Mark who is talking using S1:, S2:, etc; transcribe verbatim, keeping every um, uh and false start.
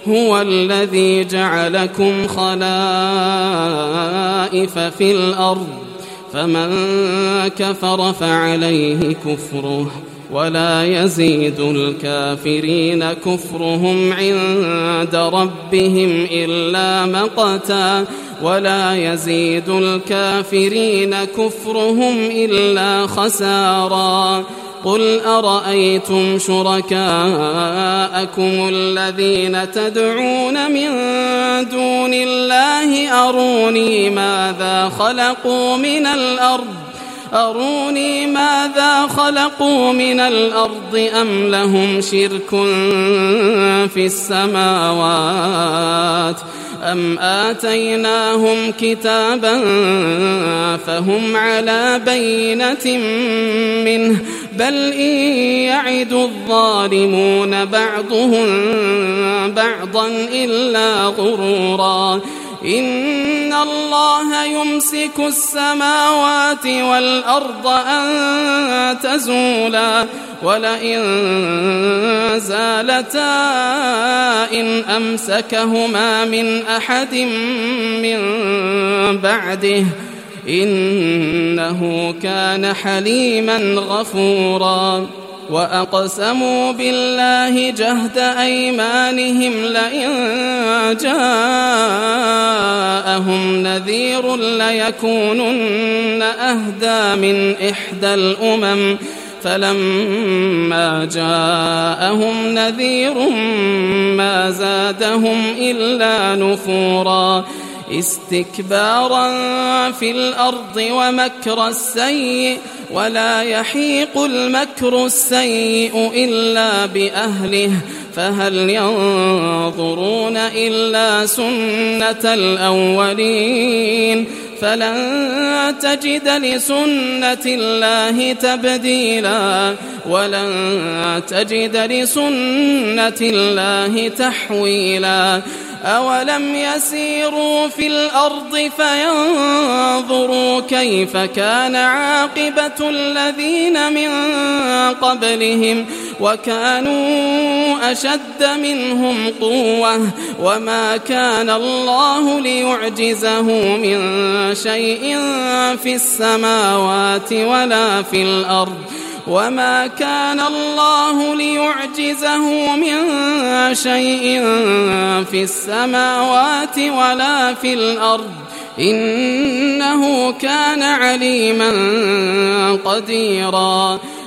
S1: هو الذي جعلكم خلائف في الأرض فمن كفر فعليه كفره ولا يزيد الكافرين كفرهم عند ربهم إلا مقتا ولا يزيد الكافرين كفرهم إلا خسارا قل أرأيتم شركاءكم الذين تدعون من دون الله أروني ماذا خلقوا من الأرض أروني ماذا خلقوا من الأرض أم لهم شرك في السماوات أم آتيناهم كتابا فهم على بينة منه بل إن يعد الظالمون بعضهم بعضا إلا غرورا إن الله يمسك السماوات والأرض أن تزولا ولئن زالتا إن أمسكهما من أحد من بعده إنه كان حليما غفورا وأقسموا بالله جهد أيمانهم لئن جاءهم نذير ليكونن أهدى من إحدى الأمم فلما جاءهم نذير ما زادهم إلا نفورا استكبارا في الأرض ومكر السيء ولا يحيق المكر السيء إلا بأهله فهل ينظرون إلا سنة الأولين فلن تجد لسنة الله تبديلا ولن تجد لسنة الله تحويلا أولم يسيروا في الأرض فينظروا كيف كان عاقبة الذين من قبلهم وكانوا أشد منهم قوة وما كان الله ليعجزه من شيء في السماوات ولا في الأرض وما كان الله ليعجزه من شيء في السماوات ولا في الأرض إنه كان عليما قديرا